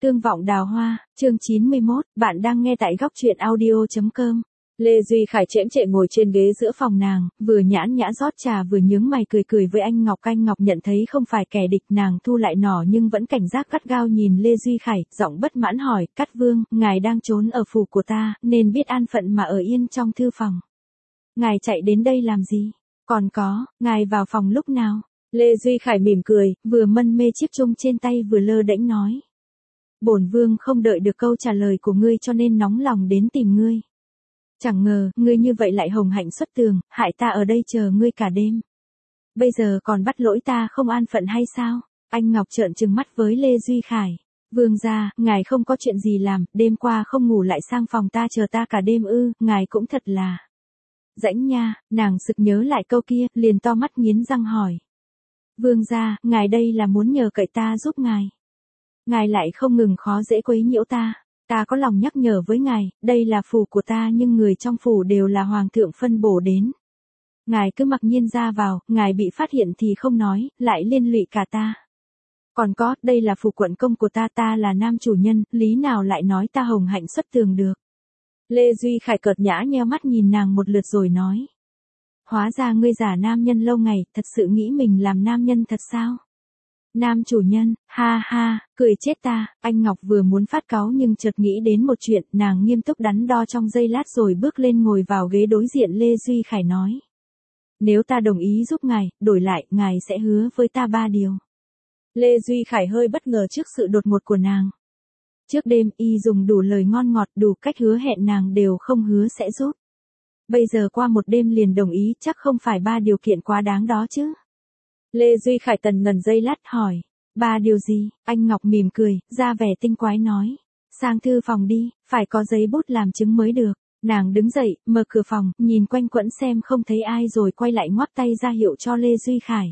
Tương vọng đào hoa, chương 91, bạn đang nghe tại góc truyện audio.com. Lê Duy Khải chễm chệ ngồi trên ghế giữa phòng nàng, vừa nhãn nhã rót trà vừa nhướng mày cười cười với anh Ngọc. Anh Ngọc nhận thấy không phải kẻ địch, nàng thu lại nỏ nhưng vẫn cảnh giác gắt gao nhìn Lê Duy Khải, giọng bất mãn hỏi, Cát Vương, ngài đang trốn ở phủ của ta, nên biết an phận mà ở yên trong thư phòng. Ngài chạy đến đây làm gì? Còn có, ngài vào phòng lúc nào? Lê Duy Khải mỉm cười, vừa mân mê chiếc chung trên tay vừa lơ đễnh nói. Bổn vương không đợi được câu trả lời của ngươi cho nên nóng lòng đến tìm ngươi. Chẳng ngờ, ngươi như vậy lại hồng hạnh xuất tường, hại ta ở đây chờ ngươi cả đêm. Bây giờ còn bắt lỗi ta không an phận hay sao? Anh Ngọc trợn trừng mắt với Lê Duy Khải. Vương gia, ngài không có chuyện gì làm, đêm qua không ngủ lại sang phòng ta chờ ta cả đêm ư, ngài cũng thật là... Rãnh nha, nàng sực nhớ lại câu kia, liền to mắt nghiến răng hỏi. Vương gia, ngài đây là muốn nhờ cậy ta giúp ngài. Ngài lại không ngừng khó dễ quấy nhiễu ta. Ta có lòng nhắc nhở với ngài, đây là phủ của ta nhưng người trong phủ đều là hoàng thượng phân bổ đến. Ngài cứ mặc nhiên ra vào, ngài bị phát hiện thì không nói, lại liên lụy cả ta. Còn có, đây là phủ quận công của ta, ta là nam chủ nhân, lý nào lại nói ta hồng hạnh xuất tường được. Lê Duy Khải cợt nhã nheo mắt nhìn nàng một lượt rồi nói. Hóa ra ngươi giả nam nhân lâu ngày, thật sự nghĩ mình làm nam nhân thật sao? Nam chủ nhân, ha ha, cười chết ta. Anh Ngọc vừa muốn phát cáu nhưng chợt nghĩ đến một chuyện, nàng nghiêm túc đắn đo trong giây lát rồi bước lên ngồi vào ghế đối diện Lê Duy Khải nói. Nếu ta đồng ý giúp ngài, đổi lại, ngài sẽ hứa với ta 3 điều. Lê Duy Khải hơi bất ngờ trước sự đột ngột của nàng. Trước đêm, y dùng đủ lời ngon ngọt, đủ cách hứa hẹn nàng đều không hứa sẽ giúp. Bây giờ qua một đêm liền đồng ý, chắc không phải 3 điều kiện quá đáng đó chứ. Lê Duy Khải tần ngần giây lát hỏi. 3 điều gì? Anh Ngọc mỉm cười, ra vẻ tinh quái nói. Sang thư phòng đi, phải có giấy bút làm chứng mới được. Nàng đứng dậy, mở cửa phòng, nhìn quanh quẩn xem không thấy ai rồi quay lại ngoắc tay ra hiệu cho Lê Duy Khải.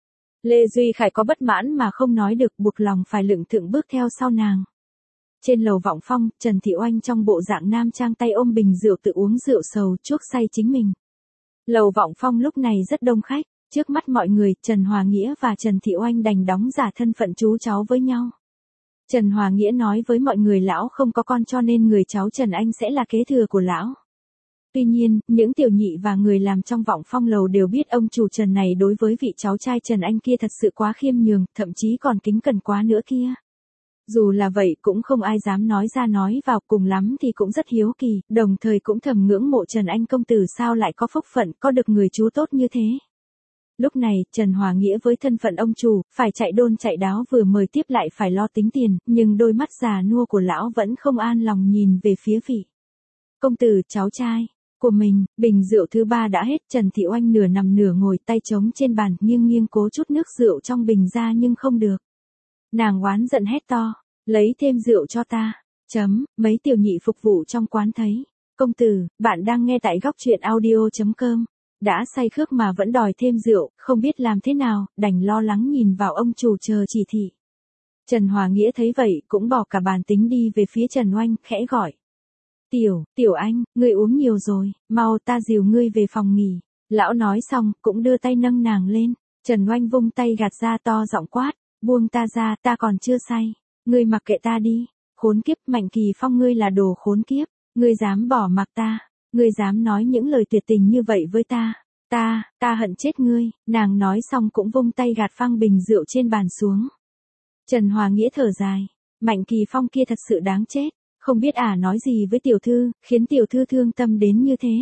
Lê Duy Khải có bất mãn mà không nói được, buộc lòng phải lững thững bước theo sau nàng. Trên lầu Vọng Phong, Trần Thị Oanh trong bộ dạng nam trang tay ôm bình rượu tự uống rượu sầu chuốc say chính mình. Lầu Vọng Phong lúc này rất đông khách. Trước mắt mọi người, Trần Hòa Nghĩa và Trần Thị Oanh đành đóng giả thân phận chú cháu với nhau. Trần Hòa Nghĩa nói với mọi người lão không có con cho nên người cháu Trần Anh sẽ là kế thừa của lão. Tuy nhiên, những tiểu nhị và người làm trong Vọng Phong lầu đều biết ông chủ Trần này đối với vị cháu trai Trần Anh kia thật sự quá khiêm nhường, thậm chí còn kính cẩn quá nữa kia. Dù là vậy cũng không ai dám nói ra nói vào, cùng lắm thì cũng rất hiếu kỳ, đồng thời cũng thầm ngưỡng mộ Trần Anh công tử sao lại có phúc phận, có được người chú tốt như thế. Lúc này, Trần Hòa Nghĩa với thân phận ông chủ, phải chạy đôn chạy đáo vừa mời tiếp lại phải lo tính tiền, nhưng đôi mắt già nua của lão vẫn không an lòng nhìn về phía vị công tử, cháu trai của mình. Bình rượu thứ 3 đã hết, Trần Thị Oanh nửa nằm nửa ngồi tay trống trên bàn, nghiêng nghiêng cố chút nước rượu trong bình ra nhưng không được. Nàng oán giận hét to, lấy thêm rượu cho ta. Mấy tiểu nhị phục vụ trong quán thấy, công tử, bạn đang nghe tại góc truyện audio.com. Đã say khước mà vẫn đòi thêm rượu, không biết làm thế nào, đành lo lắng nhìn vào ông chủ chờ chỉ thị. Trần Hòa Nghĩa thấy vậy, cũng bỏ cả bàn tính đi về phía Trần Oanh, khẽ gọi. Tiểu Anh, ngươi uống nhiều rồi, mau ta dìu ngươi về phòng nghỉ. Lão nói xong, cũng đưa tay nâng nàng lên. Trần Oanh vung tay gạt ra to giọng quát, buông ta ra, ta còn chưa say. Ngươi mặc kệ ta đi. Khốn kiếp, Mạnh Kỳ Phong ngươi là đồ khốn kiếp. Ngươi dám bỏ mặc ta. Ngươi dám nói những lời tuyệt tình như vậy với ta. Ta hận chết ngươi. Nàng nói xong cũng vung tay gạt phăng bình rượu trên bàn xuống. Trần Hòa Nghĩa thở dài. Mạnh Kỳ Phong kia thật sự đáng chết. Không biết nói gì với tiểu thư, khiến tiểu thư thương tâm đến như thế.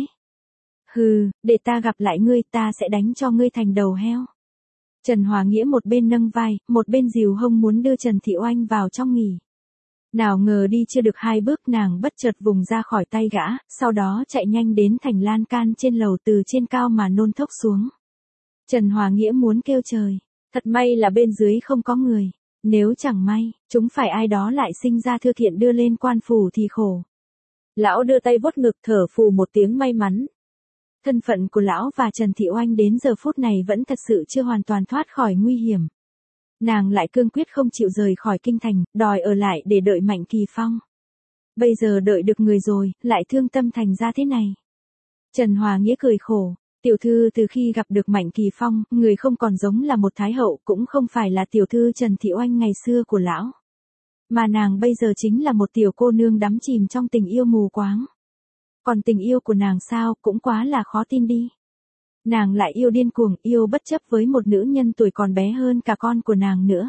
Hừ, để ta gặp lại ngươi, ta sẽ đánh cho ngươi thành đầu heo. Trần Hòa Nghĩa một bên nâng vai, một bên dìu hông muốn đưa Trần Thị Oanh vào trong nghỉ. Nào ngờ đi chưa được 2 bước nàng bất chợt vùng ra khỏi tay gã, sau đó chạy nhanh đến thành lan can trên lầu từ trên cao mà nôn thốc xuống. Trần Hòa Nghĩa muốn kêu trời, thật may là bên dưới không có người, nếu chẳng may, chúng phải ai đó lại sinh ra thư kiện đưa lên quan phủ thì khổ. Lão đưa tay vuốt ngực thở phù một tiếng may mắn. Thân phận của lão và Trần Thị Oanh đến giờ phút này vẫn thật sự chưa hoàn toàn thoát khỏi nguy hiểm. Nàng lại cương quyết không chịu rời khỏi kinh thành, đòi ở lại để đợi Mạnh Kỳ Phong. Bây giờ đợi được người rồi, lại thương tâm thành ra thế này. Trần Hòa Nghĩa cười khổ, tiểu thư từ khi gặp được Mạnh Kỳ Phong, người không còn giống là một thái hậu, cũng không phải là tiểu thư Trần Thị Oanh ngày xưa của lão. Mà nàng bây giờ chính là một tiểu cô nương đắm chìm trong tình yêu mù quáng. Còn tình yêu của nàng sao cũng quá là khó tin đi. Nàng lại yêu điên cuồng, yêu bất chấp với một nữ nhân tuổi còn bé hơn cả con của nàng nữa.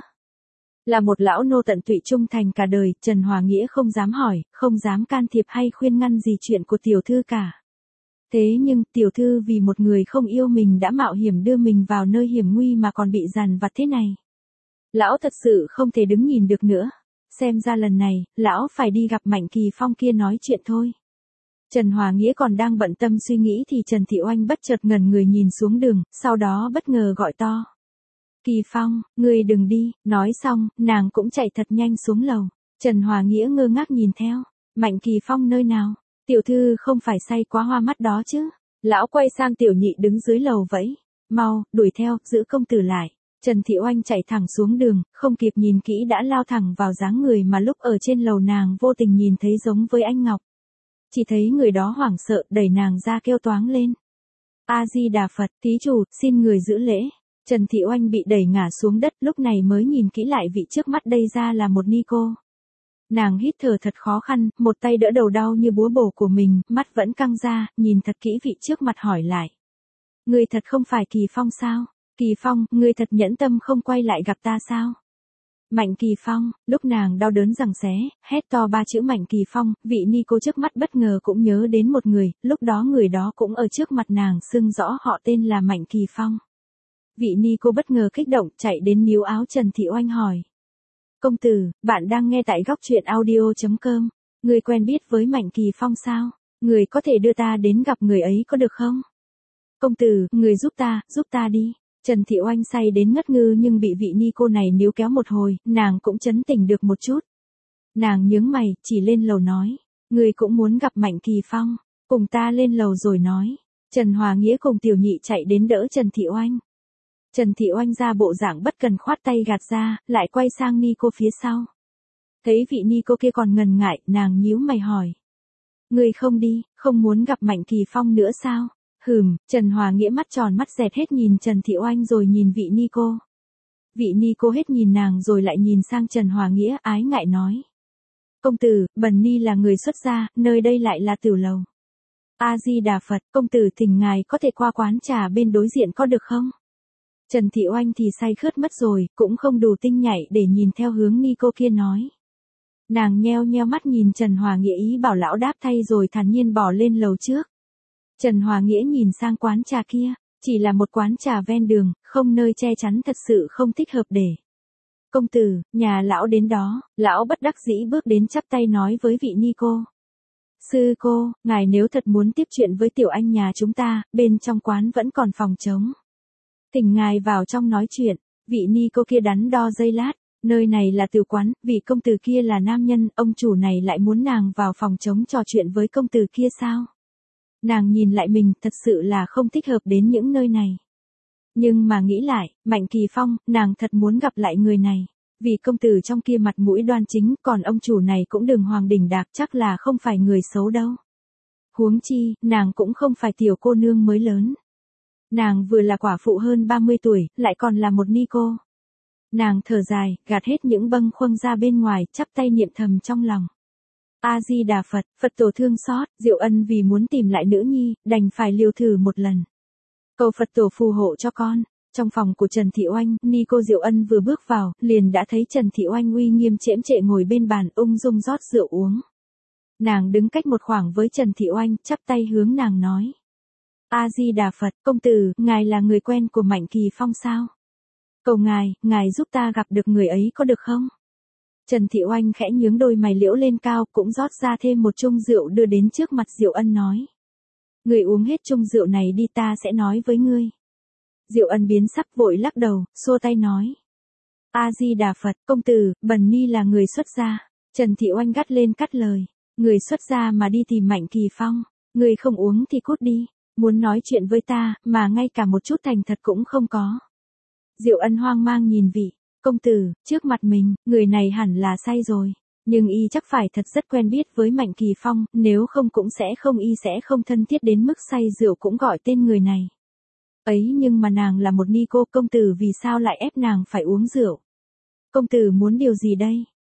Là một lão nô tận tụy trung thành cả đời, Trần Hòa Nghĩa không dám hỏi, không dám can thiệp hay khuyên ngăn gì chuyện của tiểu thư cả. Thế nhưng tiểu thư vì một người không yêu mình đã mạo hiểm đưa mình vào nơi hiểm nguy mà còn bị dằn vặt thế này. Lão thật sự không thể đứng nhìn được nữa. Xem ra lần này, lão phải đi gặp Mạnh Kỳ Phong kia nói chuyện thôi. Trần Hòa Nghĩa còn đang bận tâm suy nghĩ thì Trần Thị Oanh bất chợt ngẩn người nhìn xuống đường, sau đó bất ngờ gọi to. Kỳ Phong, ngươi đừng đi, nói xong, nàng cũng chạy thật nhanh xuống lầu. Trần Hòa Nghĩa ngơ ngác nhìn theo. Mạnh Kỳ Phong nơi nào? Tiểu thư không phải say quá hoa mắt đó chứ? Lão quay sang tiểu nhị đứng dưới lầu vẫy. Mau, đuổi theo, giữ công tử lại. Trần Thị Oanh chạy thẳng xuống đường, không kịp nhìn kỹ đã lao thẳng vào dáng người mà lúc ở trên lầu nàng vô tình nhìn thấy giống với anh Ngọc. Chỉ thấy người đó hoảng sợ đẩy nàng ra kêu toáng lên. A-di-đà Phật, thí chủ, xin người giữ lễ. Trần Thị Oanh bị đẩy ngã xuống đất lúc này mới nhìn kỹ lại vị trước mắt đây ra là một ni cô. Nàng hít thở thật khó khăn, một tay đỡ đầu đau như búa bổ của mình, mắt vẫn căng ra, nhìn thật kỹ vị trước mặt hỏi lại. Người thật không phải Kỳ Phong sao? Kỳ Phong, người thật nhẫn tâm không quay lại gặp ta sao? Mạnh Kỳ Phong, lúc nàng đau đớn giằng xé, hét to ba chữ Mạnh Kỳ Phong, vị ni cô trước mắt bất ngờ cũng nhớ đến một người, lúc đó người đó cũng ở trước mặt nàng xưng rõ họ tên là Mạnh Kỳ Phong. Vị ni cô bất ngờ kích động chạy đến níu áo Trần Thị Oanh hỏi. Công tử, bạn đang nghe tại góc truyện audio.com, người quen biết với Mạnh Kỳ Phong sao? Người có thể đưa ta đến gặp người ấy có được không? Công tử, người giúp ta đi. Trần Thị Oanh say đến ngất ngư nhưng bị vị ni cô này níu kéo một hồi, nàng cũng chấn tỉnh được một chút. Nàng nhướng mày, chỉ lên lầu nói. Người cũng muốn gặp Mạnh Kỳ Phong, cùng ta lên lầu rồi nói. Trần Hòa Nghĩa cùng tiểu nhị chạy đến đỡ Trần Thị Oanh. Trần Thị Oanh ra bộ dạng bất cần khoát tay gạt ra, lại quay sang ni cô phía sau. Thấy vị ni cô kia còn ngần ngại, nàng nhíu mày hỏi. Người không đi, không muốn gặp Mạnh Kỳ Phong nữa sao? Trần Hòa Nghĩa mắt tròn mắt dẹt hết nhìn Trần Thị Oanh rồi nhìn vị ni cô. Vị ni cô hết nhìn nàng rồi lại nhìn sang Trần Hòa Nghĩa ái ngại nói. Công tử, bần ni là người xuất gia, nơi đây lại là tiểu lầu. A-di-đà Phật, công tử thỉnh ngài có thể qua quán trà bên đối diện có được không? Trần Thị Oanh thì say khướt mất rồi, cũng không đủ tinh nhạy để nhìn theo hướng ni cô kia nói. Nàng nheo nheo mắt nhìn Trần Hòa Nghĩa ý bảo lão đáp thay rồi thản nhiên bỏ lên lầu trước. Trần Hòa Nghĩa nhìn sang quán trà kia, chỉ là một quán trà ven đường, không nơi che chắn thật sự không thích hợp để. Công tử, nhà lão đến đó, lão bất đắc dĩ bước đến chắp tay nói với vị ni cô. Sư cô, ngài nếu thật muốn tiếp chuyện với tiểu anh nhà chúng ta, bên trong quán vẫn còn phòng trống. Thỉnh ngài vào trong nói chuyện, vị ni cô kia đắn đo giây lát, nơi này là tiểu quán, vị công tử kia là nam nhân, ông chủ này lại muốn nàng vào phòng trống trò chuyện với công tử kia sao? Nàng nhìn lại mình thật sự là không thích hợp đến những nơi này. Nhưng mà nghĩ lại, Mạnh Kỳ Phong, nàng thật muốn gặp lại người này. Vì công tử trong kia mặt mũi đoan chính, còn ông chủ này cũng đường hoàng đỉnh đạc chắc là không phải người xấu đâu. Huống chi, nàng cũng không phải tiểu cô nương mới lớn. Nàng vừa là quả phụ hơn 30 tuổi, lại còn là một ni cô. Nàng thở dài, gạt hết những bâng khuâng ra bên ngoài, chắp tay niệm thầm trong lòng. A-di-đà Phật, Phật tổ thương xót, Diệu Ân vì muốn tìm lại nữ nhi, đành phải liều thử một lần. Cầu Phật tổ phù hộ cho con. Trong phòng của Trần Thị Oanh, ni cô Diệu Ân vừa bước vào, liền đã thấy Trần Thị Oanh uy nghiêm chễm chệ ngồi bên bàn ung dung rót rượu uống. Nàng đứng cách một khoảng với Trần Thị Oanh, chắp tay hướng nàng nói. A-di-đà Phật, công tử, ngài là người quen của Mạnh Kỳ Phong sao? Cầu ngài giúp ta gặp được người ấy có được không? Trần Thị Oanh khẽ nhướng đôi mày liễu lên cao cũng rót ra thêm một chung rượu đưa đến trước mặt Diệu Ân nói. Người uống hết chung rượu này đi ta sẽ nói với ngươi. Diệu Ân biến sắc vội lắc đầu, xua tay nói. A-di-đà Phật, công tử, bần ni là người xuất gia. Trần Thị Oanh gắt lên cắt lời. Người xuất gia mà đi tìm Mạnh Kỳ Phong. Người không uống thì cút đi. Muốn nói chuyện với ta, mà ngay cả một chút thành thật cũng không có. Diệu Ân hoang mang nhìn vị. Công tử, trước mặt mình, người này hẳn là say rồi. Nhưng y chắc phải thật rất quen biết với Mạnh Kỳ Phong, nếu không cũng sẽ không thân thiết đến mức say rượu cũng gọi tên người này. Ấy nhưng mà nàng là một ni cô, công tử vì sao lại ép nàng phải uống rượu? Công tử muốn điều gì đây?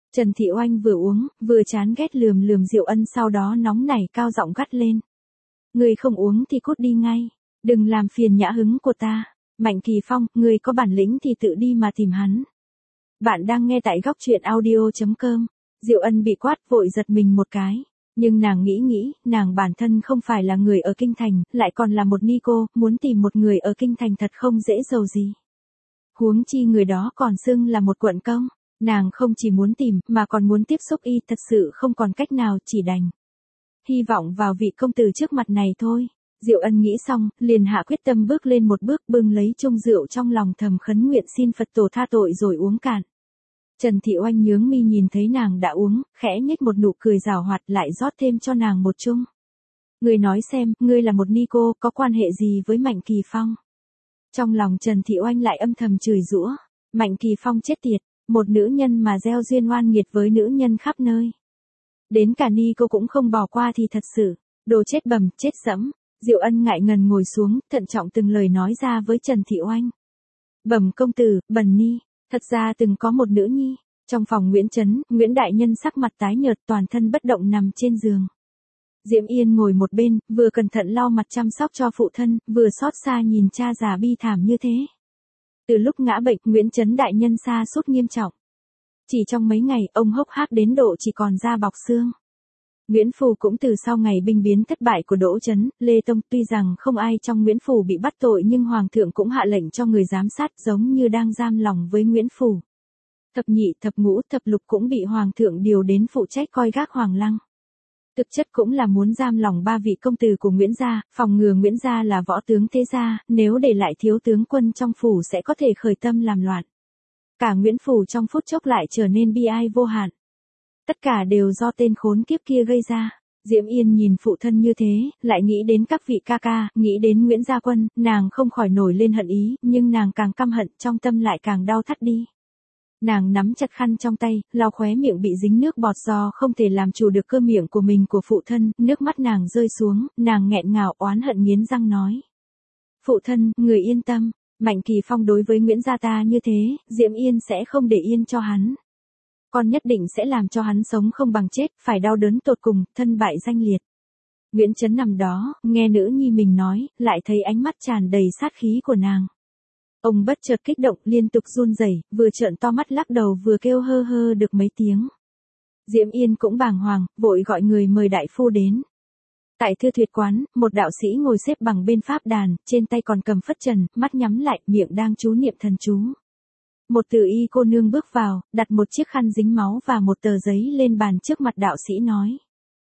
Trần Thị Oanh vừa uống, vừa chán ghét lườm lườm Diệu Ân, sau đó nóng nảy cao giọng gắt lên. Ngươi không uống thì cút đi ngay, đừng làm phiền nhã hứng của ta. Mạnh Kỳ Phong, ngươi có bản lĩnh thì tự đi mà tìm hắn. Bạn đang nghe tại góc truyện audio.com. Diệu Ân bị quát vội giật mình một cái. Nhưng nàng nghĩ, nàng bản thân không phải là người ở Kinh Thành, lại còn là một ni cô, muốn tìm một người ở Kinh Thành thật không dễ dầu gì. Huống chi người đó còn xưng là một quận công, nàng không chỉ muốn tìm, mà còn muốn tiếp xúc y, thật sự không còn cách nào, chỉ đành hy vọng vào vị công tử trước mặt này thôi. Diệu Ân nghĩ xong, liền hạ quyết tâm bước lên một bước, bưng lấy chung rượu trong lòng thầm khấn nguyện xin Phật tổ tha tội rồi uống cạn. Trần Thị Oanh nhướng mi nhìn thấy nàng đã uống, khẽ nhếch một nụ cười giảo hoạt, lại rót thêm cho nàng một chung. Ngươi nói xem, ngươi là một ni cô, có quan hệ gì với Mạnh Kỳ Phong? Trong lòng Trần Thị Oanh lại âm thầm chửi giũa, Mạnh Kỳ Phong chết tiệt, một nữ nhân mà gieo duyên oan nghiệt với nữ nhân khắp nơi. Đến cả ni cô cũng không bỏ qua thì thật sự, đồ chết bầm, chết sẫm. Diệu Ân ngại ngần ngồi xuống, thận trọng từng lời nói ra với Trần Thị Oanh. Bẩm công tử, bần ni, thật ra từng có một nữ nhi. Trong phòng Nguyễn Trấn, Nguyễn Đại Nhân sắc mặt tái nhợt, toàn thân bất động nằm trên giường. Diễm Yên ngồi một bên, vừa cẩn thận lau mặt chăm sóc cho phụ thân, vừa xót xa nhìn cha già bi thảm như thế. Từ lúc ngã bệnh, Nguyễn Trấn Đại Nhân sa sút nghiêm trọng. Chỉ trong mấy ngày, ông hốc hác đến độ chỉ còn da bọc xương. Nguyễn Phủ cũng từ sau ngày binh biến thất bại của Đỗ Trấn, Lê Tông, tuy rằng không ai trong Nguyễn Phủ bị bắt tội nhưng Hoàng thượng cũng hạ lệnh cho người giám sát, giống như đang giam lòng với Nguyễn Phủ. Thập nhị, thập ngũ, thập lục cũng bị Hoàng thượng điều đến phụ trách coi gác Hoàng lăng. Thực chất cũng là muốn giam lòng ba vị công tử của Nguyễn gia, phòng ngừa Nguyễn gia là võ tướng thế gia, nếu để lại thiếu tướng quân trong phủ sẽ có thể khởi tâm làm loạn. Cả Nguyễn Phủ trong phút chốc lại trở nên bi ai vô hạn. Tất cả đều do tên khốn kiếp kia gây ra. Diễm Yên nhìn phụ thân như thế, lại nghĩ đến các vị ca ca, nghĩ đến Nguyễn Gia Quân, nàng không khỏi nổi lên hận ý, nhưng nàng càng căm hận, trong tâm lại càng đau thắt đi. Nàng nắm chặt khăn trong tay, lau khóe miệng bị dính nước bọt do không thể làm chủ được cơ miệng của mình của phụ thân, nước mắt nàng rơi xuống, nàng nghẹn ngào oán hận nghiến răng nói. Phụ thân, người yên tâm, Mạnh Kỳ Phong đối với Nguyễn gia ta như thế, Diễm Yên sẽ không để yên cho hắn. Con nhất định sẽ làm cho hắn sống không bằng chết, phải đau đớn tột cùng, thân bại danh liệt. Nguyễn Trấn nằm đó, nghe nữ nhi mình nói, lại thấy ánh mắt tràn đầy sát khí của nàng. Ông bất chợt kích động, liên tục run rẩy, vừa trợn to mắt lắc đầu vừa kêu hơ hơ được mấy tiếng. Diễm Yên cũng bàng hoàng, vội gọi người mời đại phu đến. Tại Thư Tuyệt quán, một đạo sĩ ngồi xếp bằng bên pháp đàn, trên tay còn cầm phất trần, mắt nhắm lại, miệng đang chú niệm thần chú. Một tử y cô nương bước vào, đặt một chiếc khăn dính máu và một tờ giấy lên bàn trước mặt đạo sĩ nói.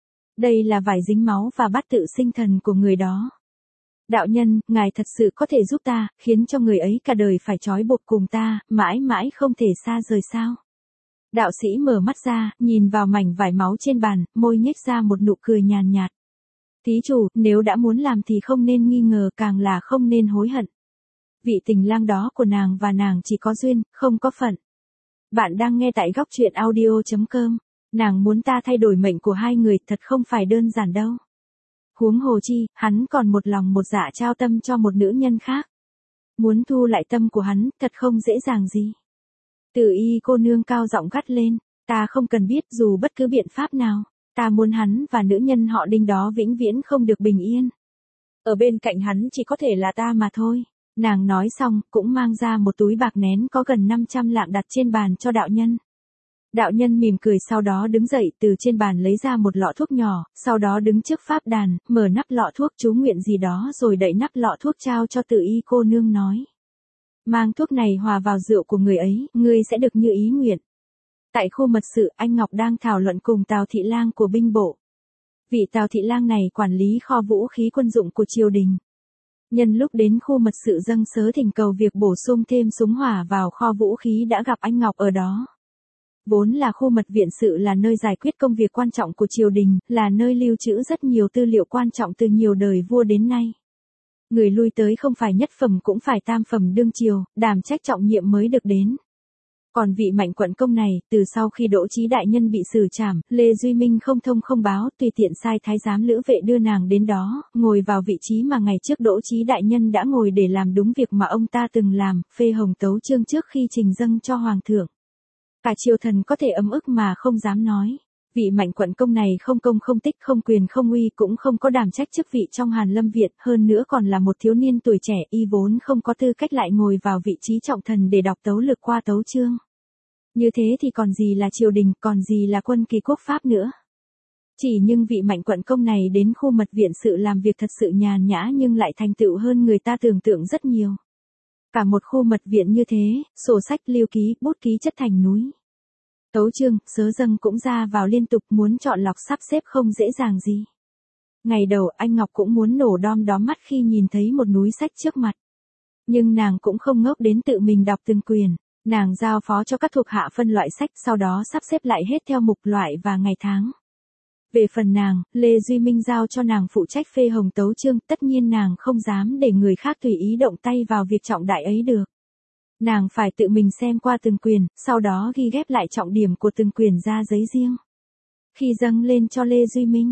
Đây là vải dính máu và bát tự sinh thần của người đó. Đạo nhân, ngài thật sự có thể giúp ta, khiến cho người ấy cả đời phải trói buộc cùng ta, mãi mãi không thể xa rời sao. Đạo sĩ mở mắt ra, nhìn vào mảnh vải máu trên bàn, môi nhếch ra một nụ cười nhàn nhạt. Thí chủ, nếu đã muốn làm thì không nên nghi ngờ, càng là không nên hối hận. Vị tình lang đó của nàng và nàng chỉ có duyên, không có phận. Bạn đang nghe tại góc truyện audio.com. Nàng muốn ta thay đổi mệnh của hai người thật không phải đơn giản đâu. Huống hồ chi, hắn còn một lòng một dạ trao tâm cho một nữ nhân khác. Muốn thu lại tâm của hắn, thật không dễ dàng gì. Tử y cô nương cao giọng gắt lên, ta không cần biết dù bất cứ biện pháp nào, ta muốn hắn và nữ nhân họ Đinh đó vĩnh viễn không được bình yên. Ở bên cạnh hắn chỉ có thể là ta mà thôi. Nàng nói xong, cũng mang ra một túi bạc nén có gần 500 lạng đặt trên bàn cho đạo nhân. Đạo nhân mỉm cười sau đó đứng dậy từ trên bàn lấy ra một lọ thuốc nhỏ, sau đó đứng trước pháp đàn, mở nắp lọ thuốc chú nguyện gì đó rồi đậy nắp lọ thuốc trao cho Tử y cô nương nói. Mang thuốc này hòa vào rượu của người ấy, ngươi sẽ được như ý nguyện. Tại khu mật sự, anh Ngọc đang thảo luận cùng Tào Thị Lang của binh bộ. Vị Tào Thị Lang này quản lý kho vũ khí quân dụng của triều đình. Nhân lúc đến khu mật sự dâng sớ thỉnh cầu việc bổ sung thêm súng hỏa vào kho vũ khí đã gặp anh Ngọc ở đó. Vốn là khu mật viện sự là nơi giải quyết công việc quan trọng của triều đình, là nơi lưu trữ rất nhiều tư liệu quan trọng từ nhiều đời vua đến nay. Người lui tới không phải nhất phẩm cũng phải tam phẩm đương triều, đảm trách trọng nhiệm mới được đến. Còn vị Mạnh quận công này, từ sau khi Đỗ Chí đại nhân bị xử trảm, Lê Duy Minh không thông không báo, tùy tiện sai thái giám Lữ Vệ đưa nàng đến đó, ngồi vào vị trí mà ngày trước Đỗ Chí đại nhân đã ngồi để làm đúng việc mà ông ta từng làm, phê hồng tấu chương trước khi trình dâng cho hoàng thượng. Cả triều thần có thể ấm ức mà không dám nói. Vị Mạnh quận công này không công không tích không quyền không uy cũng không có đảm trách chức vị trong Hàn Lâm Viện, hơn nữa còn là một thiếu niên tuổi trẻ, y vốn không có tư cách lại ngồi vào vị trí trọng thần để đọc tấu lược qua tấu chương. Như thế thì còn gì là triều đình, còn gì là quân kỳ quốc pháp nữa. Chỉ nhưng vị Mạnh quận công này đến khu mật viện sự làm việc thật sự nhàn nhã nhưng lại thành tựu hơn người ta tưởng tượng rất nhiều. Cả một khu mật viện như thế, sổ sách lưu ký, bút ký chất thành núi. Tấu chương, sớ dâng cũng ra vào liên tục, muốn chọn lọc sắp xếp không dễ dàng gì. Ngày đầu anh Ngọc cũng muốn nổ đom đóm mắt khi nhìn thấy một núi sách trước mặt. Nhưng nàng cũng không ngốc đến tự mình đọc từng quyển, nàng giao phó cho các thuộc hạ phân loại sách, sau đó sắp xếp lại hết theo mục loại và ngày tháng. Về phần nàng, Lê Duy Minh giao cho nàng phụ trách phê hồng tấu chương, tất nhiên nàng không dám để người khác tùy ý động tay vào việc trọng đại ấy được. Nàng phải tự mình xem qua từng quyển, sau đó ghi ghép lại trọng điểm của từng quyển ra giấy riêng. Khi dâng lên cho Lê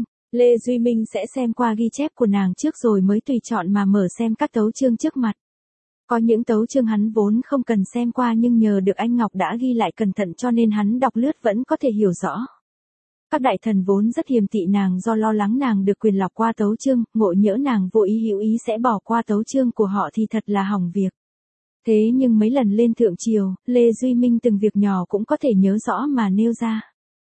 Duy Minh sẽ xem qua ghi chép của nàng trước rồi mới tùy chọn mà mở xem các tấu chương trước mặt. Có những tấu chương hắn vốn không cần xem qua nhưng nhờ được anh Ngọc đã ghi lại cẩn thận cho nên hắn đọc lướt vẫn có thể hiểu rõ. Các đại thần vốn rất hiềm tị nàng do lo lắng nàng được quyền lọc qua tấu chương, ngộ nhỡ nàng vô ý hữu ý sẽ bỏ qua tấu chương của họ thì thật là hỏng việc. Thế nhưng mấy lần lên thượng triều, Lê Duy Minh từng việc nhỏ cũng có thể nhớ rõ mà nêu ra.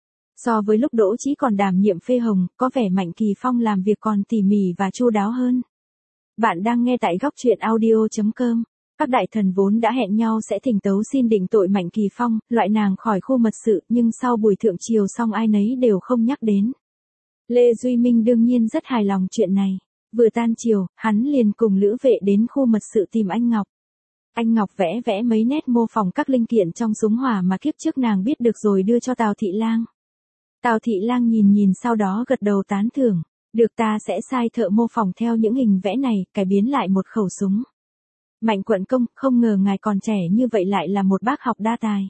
So với lúc Đỗ Chí còn đảm nhiệm phê hồng, có vẻ Mạnh Kỳ Phong làm việc còn tỉ mỉ và chu đáo hơn. Bạn đang nghe tại góc truyện audio.com. Các đại thần vốn đã hẹn nhau sẽ thỉnh tấu xin định tội Mạnh Kỳ Phong, loại nàng khỏi khu mật sự, nhưng sau buổi thượng triều xong ai nấy đều không nhắc đến. Lê Duy Minh đương nhiên rất hài lòng chuyện này. Vừa tan triều, hắn liền cùng lữ vệ đến khu mật sự tìm anh Ngọc. Anh Ngọc vẽ mấy nét mô phỏng các linh kiện trong súng hỏa mà kiếp trước nàng biết được rồi đưa cho Tào Thị Lang. Tào Thị Lang nhìn sau đó gật đầu tán thưởng. Được, ta sẽ sai thợ mô phỏng theo những hình vẽ này, cải biến lại một khẩu súng. Mạnh quận công, không ngờ ngài còn trẻ như vậy lại là một bác học đa tài.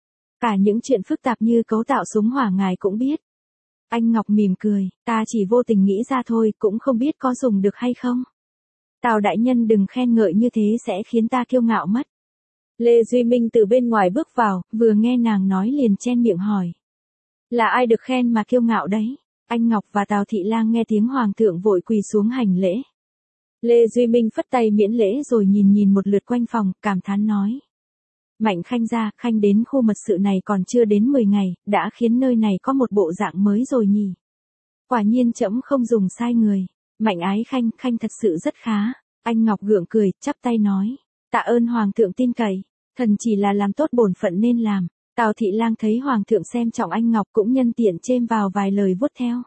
Cả những chuyện phức tạp như cấu tạo súng hỏa ngài cũng biết. Anh Ngọc mỉm cười, ta chỉ vô tình nghĩ ra thôi, cũng không biết có dùng được hay không. Tào đại nhân đừng khen ngợi như thế sẽ khiến ta kiêu ngạo mất. Lê Duy Minh từ bên ngoài bước vào, vừa nghe nàng nói liền chen miệng hỏi. Là ai được khen mà kiêu ngạo đấy? Anh Ngọc và Tào Thị Lang nghe tiếng hoàng thượng vội quỳ xuống hành lễ. Lê Duy Minh phất tay miễn lễ rồi nhìn một lượt quanh phòng, cảm thán nói. Mạnh Khanh gia, Khanh đến khu mật sự này còn chưa đến 10 ngày, đã khiến nơi này có một bộ dạng mới rồi nhỉ. Quả nhiên trẫm không dùng sai người. Mạnh ái Khanh, Khanh thật sự rất khá. Anh Ngọc gượng cười, chắp tay nói. Tạ ơn hoàng thượng tin cậy, thần chỉ là làm tốt bổn phận nên làm. Tào Thị Lang thấy hoàng thượng xem trọng anh Ngọc cũng nhân tiện chêm vào vài lời vuốt theo.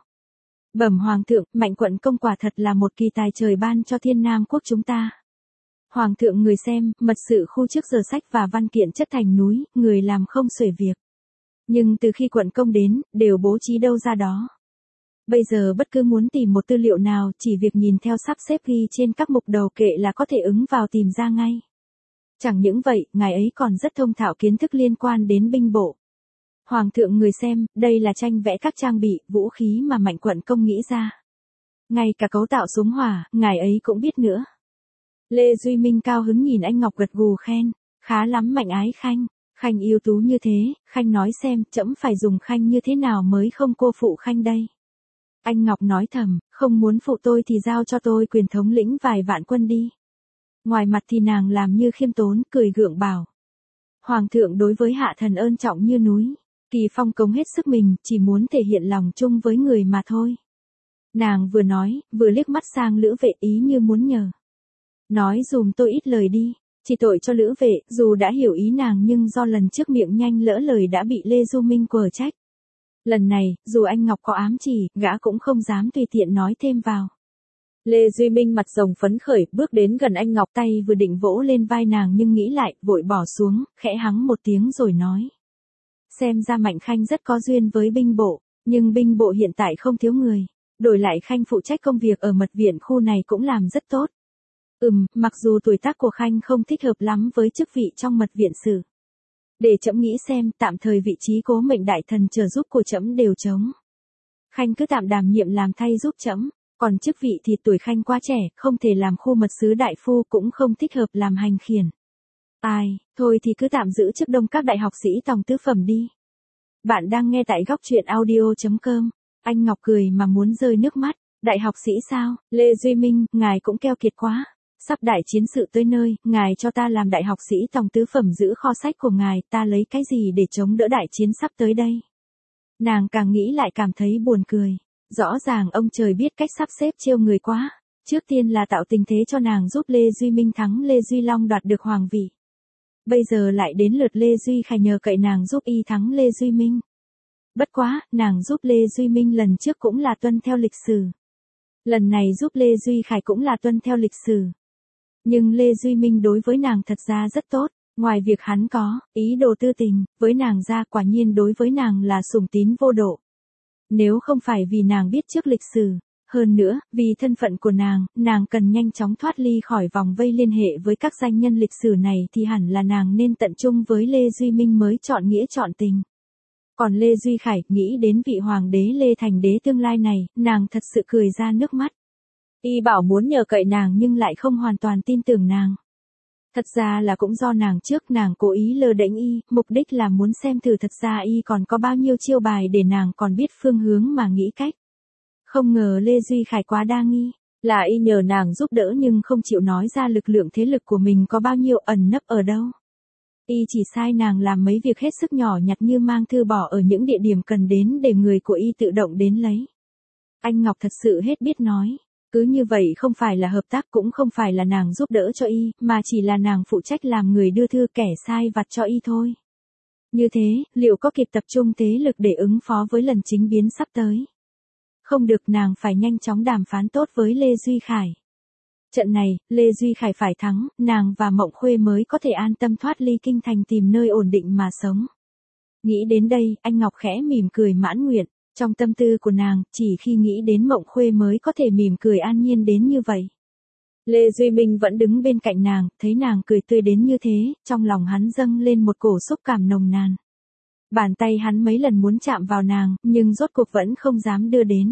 Bẩm hoàng thượng, Mạnh quận công quả thật là một kỳ tài trời ban cho Thiên Nam quốc chúng ta. Hoàng thượng người xem, mật sự khu trước giờ sách và văn kiện chất thành núi, người làm không xuể việc. Nhưng từ khi quận công đến, đều bố trí đâu ra đó. Bây giờ bất cứ muốn tìm một tư liệu nào, chỉ việc nhìn theo sắp xếp ghi trên các mục đầu kệ là có thể ứng vào tìm ra ngay. Chẳng những vậy, ngài ấy còn rất thông thạo kiến thức liên quan đến binh bộ. Hoàng thượng người xem, đây là tranh vẽ các trang bị, vũ khí mà Mạnh quận công nghĩ ra. Ngay cả cấu tạo súng hỏa, ngài ấy cũng biết nữa. Lê Duy Minh cao hứng nhìn anh Ngọc gật gù khen, khá lắm Mạnh ái Khanh, Khanh ưu tú như thế, Khanh nói xem, trẫm phải dùng Khanh như thế nào mới không cô phụ Khanh đây. Anh Ngọc nói thầm, không muốn phụ tôi thì giao cho tôi quyền thống lĩnh vài vạn quân đi. Ngoài mặt thì nàng làm như khiêm tốn, cười gượng bảo. Hoàng thượng đối với hạ thần ơn trọng như núi. Kỳ Phong cống hết sức mình, chỉ muốn thể hiện lòng chung với người mà thôi. Nàng vừa nói, vừa liếc mắt sang lữ vệ ý như muốn nhờ. Nói dùm tôi ít lời đi, chỉ tội cho lữ vệ, dù đã hiểu ý nàng nhưng do lần trước miệng nhanh lỡ lời đã bị Lê Du Minh quở trách. Lần này, dù anh Ngọc có ám chỉ, gã cũng không dám tùy tiện nói thêm vào. Lê Duy Minh mặt rồng phấn khởi, bước đến gần anh Ngọc tay vừa định vỗ lên vai nàng nhưng nghĩ lại, vội bỏ xuống, khẽ hắng một tiếng rồi nói. Xem ra Mạnh Khanh rất có duyên với binh bộ, nhưng binh bộ hiện tại không thiếu người. Đổi lại Khanh phụ trách công việc ở mật viện khu này cũng làm rất tốt. Mặc dù tuổi tác của Khanh không thích hợp lắm với chức vị trong mật viện sử. Để trẫm nghĩ xem, tạm thời vị trí cố mệnh đại thần trợ giúp của trẫm đều trống. Khanh cứ tạm đảm nhiệm làm thay giúp trẫm, còn chức vị thì tuổi Khanh quá trẻ, không thể làm khu mật sứ đại phu cũng không thích hợp làm hành khiển. Thôi thì cứ tạm giữ chức đông các đại học sĩ tòng tứ phẩm đi. Bạn đang nghe tại góc truyện audio.com. Anh Ngọc cười mà muốn rơi nước mắt. Đại học sĩ sao? Lê Duy Minh, ngài cũng keo kiệt quá. Sắp đại chiến sự tới nơi, ngài cho ta làm đại học sĩ tòng tứ phẩm giữ kho sách của ngài, ta lấy cái gì để chống đỡ đại chiến sắp tới đây? Nàng càng nghĩ lại cảm thấy buồn cười. Rõ ràng ông trời biết cách sắp xếp trêu người quá. Trước tiên là tạo tình thế cho nàng giúp Lê Duy Minh thắng Lê Duy Long đoạt được hoàng vị. Bây giờ lại đến lượt Lê Duy Khải nhờ cậy nàng giúp y thắng Lê Duy Minh. Bất quá, nàng giúp Lê Duy Minh lần trước cũng là tuân theo lịch sử. Lần này giúp Lê Duy Khải cũng là tuân theo lịch sử. Nhưng Lê Duy Minh đối với nàng thật ra rất tốt, ngoài việc hắn có ý đồ tư tình, với nàng ra quả nhiên đối với nàng là sủng tín vô độ. Nếu không phải vì nàng biết trước lịch sử, hơn nữa, vì thân phận của nàng cần nhanh chóng thoát ly khỏi vòng vây liên hệ với các danh nhân lịch sử này thì hẳn là nàng nên tận trung với Lê Duy Minh mới chọn nghĩa chọn tình. Còn Lê Duy Khải nghĩ đến vị hoàng đế Lê Thành Đế tương lai này, nàng thật sự cười ra nước mắt. Y bảo muốn nhờ cậy nàng nhưng lại không hoàn toàn tin tưởng nàng. Thật ra là cũng do nàng trước nàng cố ý lơ đễnh y, mục đích là muốn xem thử thật ra y còn có bao nhiêu chiêu bài để nàng còn biết phương hướng mà nghĩ cách. Không ngờ Lê Duy Khải quá đa nghi, là y nhờ nàng giúp đỡ nhưng không chịu nói ra lực lượng thế lực của mình có bao nhiêu ẩn nấp ở đâu. Y chỉ sai nàng làm mấy việc hết sức nhỏ nhặt như mang thư bỏ ở những địa điểm cần đến để người của y tự động đến lấy. Anh Ngọc thật sự hết biết nói. Cứ như vậy không phải là hợp tác cũng không phải là nàng giúp đỡ cho y, mà chỉ là nàng phụ trách làm người đưa thư kẻ sai vặt cho y thôi. Như thế, liệu có kịp tập trung thế lực để ứng phó với lần chính biến sắp tới? Không được, nàng phải nhanh chóng đàm phán tốt với Lê Duy Khải. Trận này, Lê Duy Khải phải thắng, nàng và Mộng Khuê mới có thể an tâm thoát ly kinh thành tìm nơi ổn định mà sống. Nghĩ đến đây, anh Ngọc khẽ mỉm cười mãn nguyện. Trong tâm tư của nàng, chỉ khi nghĩ đến Mộng Khuê mới có thể mỉm cười an nhiên đến như vậy. Lê Duy Minh vẫn đứng bên cạnh nàng, thấy nàng cười tươi đến như thế, trong lòng hắn dâng lên một cổ xúc cảm nồng nàn. Bàn tay hắn mấy lần muốn chạm vào nàng, nhưng rốt cuộc vẫn không dám đưa đến.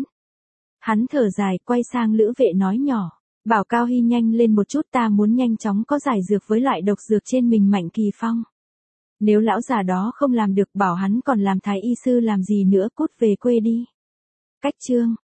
Hắn thở dài, quay sang Lữ Vệ nói nhỏ, bảo Cao Hy nhanh lên một chút, ta muốn nhanh chóng có giải dược với loại độc dược trên mình Mạnh Kỳ Phong. Nếu lão già đó không làm được bảo hắn còn làm thái y sư làm gì nữa, cút về quê đi. Cách chương